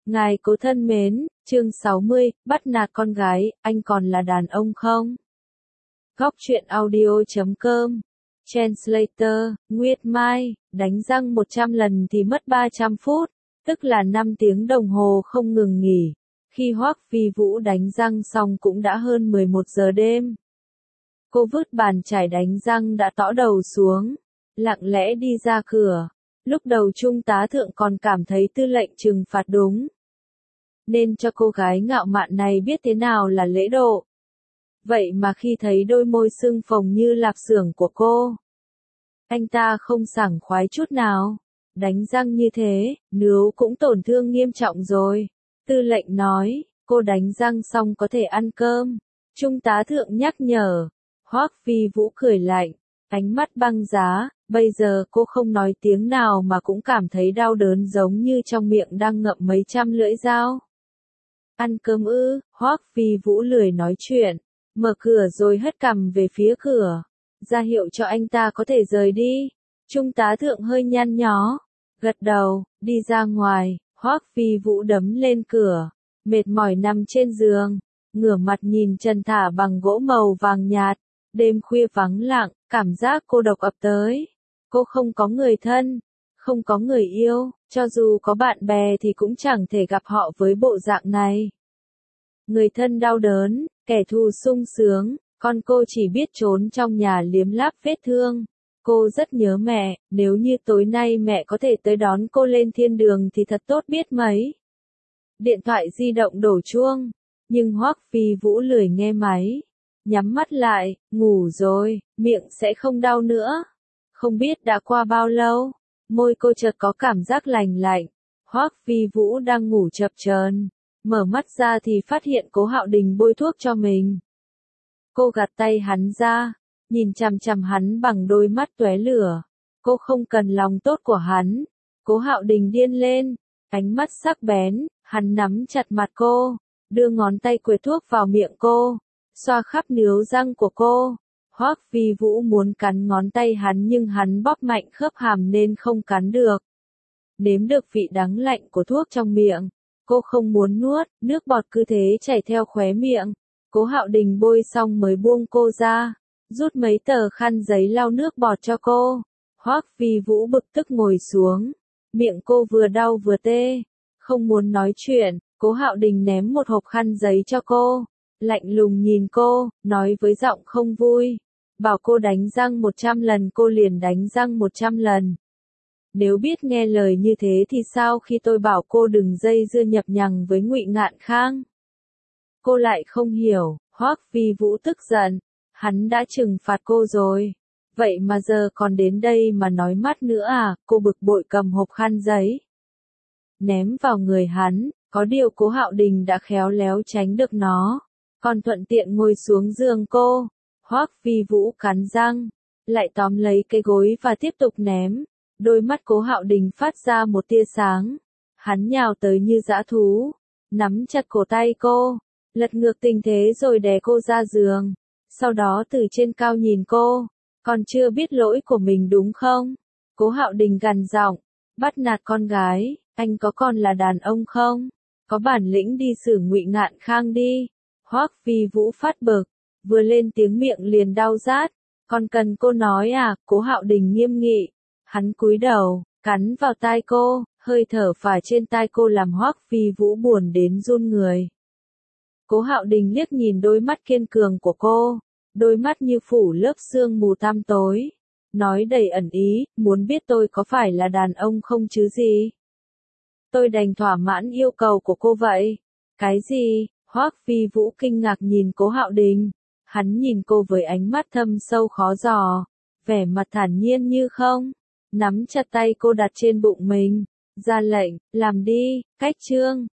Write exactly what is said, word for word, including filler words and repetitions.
Ngài cố thân mến, chương sáu mươi, bắt nạt con gái, anh còn là đàn ông không? Góc truyện audio chấm com. Translator, Nguyệt Mai, đánh răng một trăm lần thì mất ba trăm phút, tức là năm tiếng đồng hồ không ngừng nghỉ. Khi Hoắc Phi Vũ đánh răng xong cũng đã hơn mười một giờ đêm. Cô vứt bàn chải đánh răng đã tõ đầu xuống, lặng lẽ đi ra cửa. Lúc đầu Trung tá thượng còn cảm thấy tư lệnh trừng phạt đúng, nên cho cô gái ngạo mạn này biết thế nào là lễ độ. Vậy mà khi thấy đôi môi sưng phồng như lạp xưởng của cô, anh ta không sảng khoái chút nào. Đánh răng như thế, nếu cũng tổn thương nghiêm trọng rồi. Tư lệnh nói, cô đánh răng xong có thể ăn cơm. Trung tá thượng nhắc nhở. Hoắc Phi Vũ cười lạnh, ánh mắt băng giá. Bây giờ cô không nói tiếng nào mà cũng cảm thấy đau đớn giống như trong miệng đang ngậm mấy trăm lưỡi dao. Ăn cơm ư? Hoắc Phi Vũ lười nói chuyện, mở cửa rồi hất cằm về phía cửa, ra hiệu cho anh ta có thể rời đi. Trung tá thượng hơi nhăn nhó, gật đầu, đi ra ngoài. Hoắc Phi Vũ đấm lên cửa, mệt mỏi nằm trên giường, ngửa mặt nhìn trần thả bằng gỗ màu vàng nhạt. Đêm khuya vắng lặng, cảm giác cô độc ập tới. Cô không có người thân, không có người yêu, cho dù có bạn bè thì cũng chẳng thể gặp họ với bộ dạng này. Người thân đau đớn, kẻ thù sung sướng, con cô chỉ biết trốn trong nhà liếm láp vết thương. Cô rất nhớ mẹ, nếu như tối nay mẹ có thể tới đón cô lên thiên đường thì thật tốt biết mấy. Điện thoại di động đổ chuông, nhưng Hoắc Phi Vũ lười nghe máy. Nhắm mắt lại, ngủ rồi, miệng sẽ không đau nữa. Không biết đã qua bao lâu, môi cô chợt có cảm giác lành lạnh. Hoắc Phi Vũ đang ngủ chập chờn, mở mắt ra thì phát hiện Cố Hạo Đình bôi thuốc cho mình. Cô gạt tay hắn ra, nhìn chằm chằm hắn bằng đôi mắt tóe lửa. Cô không cần lòng tốt của hắn. Cố Hạo Đình điên lên, ánh mắt sắc bén, hắn nắm chặt mặt cô, đưa ngón tay quệt thuốc vào miệng cô, xoa khắp níu răng của cô. Hoắc Phi Vũ muốn cắn ngón tay hắn nhưng hắn bóp mạnh khớp hàm nên không cắn được. Nếm được vị đắng lạnh của thuốc trong miệng, cô không muốn nuốt, nước bọt cứ thế chảy theo khóe miệng. Cố Hạo Đình bôi xong mới buông cô ra, rút mấy tờ khăn giấy lau nước bọt cho cô. Hoắc Phi Vũ bực tức ngồi xuống, miệng cô vừa đau vừa tê, không muốn nói chuyện. Cố Hạo Đình ném một hộp khăn giấy cho cô, lạnh lùng nhìn cô, nói với giọng không vui, bảo cô đánh răng một trăm lần cô liền đánh răng một trăm lần. Nếu biết nghe lời như thế thì sao khi tôi bảo cô đừng dây dưa nhập nhằng với Ngụy Ngạn Khang? Cô lại không hiểu. Hoắc Phi Vũ tức giận, hắn đã trừng phạt cô rồi, vậy mà giờ còn đến đây mà nói mắt nữa à? Cô bực bội cầm hộp khăn giấy, ném vào người hắn. Có điều Cố Hạo Đình đã khéo léo tránh được nó, còn thuận tiện ngồi xuống giường cô. Hoắc Phi Vũ cắn răng, lại tóm lấy cái gối và tiếp tục ném. Đôi mắt Cố Hạo Đình phát ra một tia sáng, hắn nhào tới như dã thú, nắm chặt cổ tay cô, lật ngược tình thế rồi đè cô ra giường, sau đó từ trên cao nhìn cô. Còn chưa biết lỗi của mình đúng không? Cố Hạo Đình gằn giọng, bắt nạt con gái, anh có còn là đàn ông không? Có bản lĩnh đi xử Ngụy Ngạn Khang đi. Hoắc Phi Vũ phát bực, vừa lên tiếng miệng liền đau rát. Còn cần cô nói à? Cố Hạo Đình nghiêm nghị, hắn cúi đầu, cắn vào tai cô, hơi thở phả trên tai cô làm Hoắc Phi Vũ buồn đến run người. Cố Hạo Đình liếc nhìn đôi mắt kiên cường của cô, đôi mắt như phủ lớp sương mù tăm tối, nói đầy ẩn ý, muốn biết tôi có phải là đàn ông không chứ gì? Tôi đành thỏa mãn yêu cầu của cô vậy. Cái gì? Hoắc Phi Vũ kinh ngạc nhìn Cố Hạo Đình, hắn nhìn cô với ánh mắt thâm sâu khó dò, vẻ mặt thản nhiên như không, nắm chặt tay cô đặt trên bụng mình, ra lệnh, làm đi. Cách chương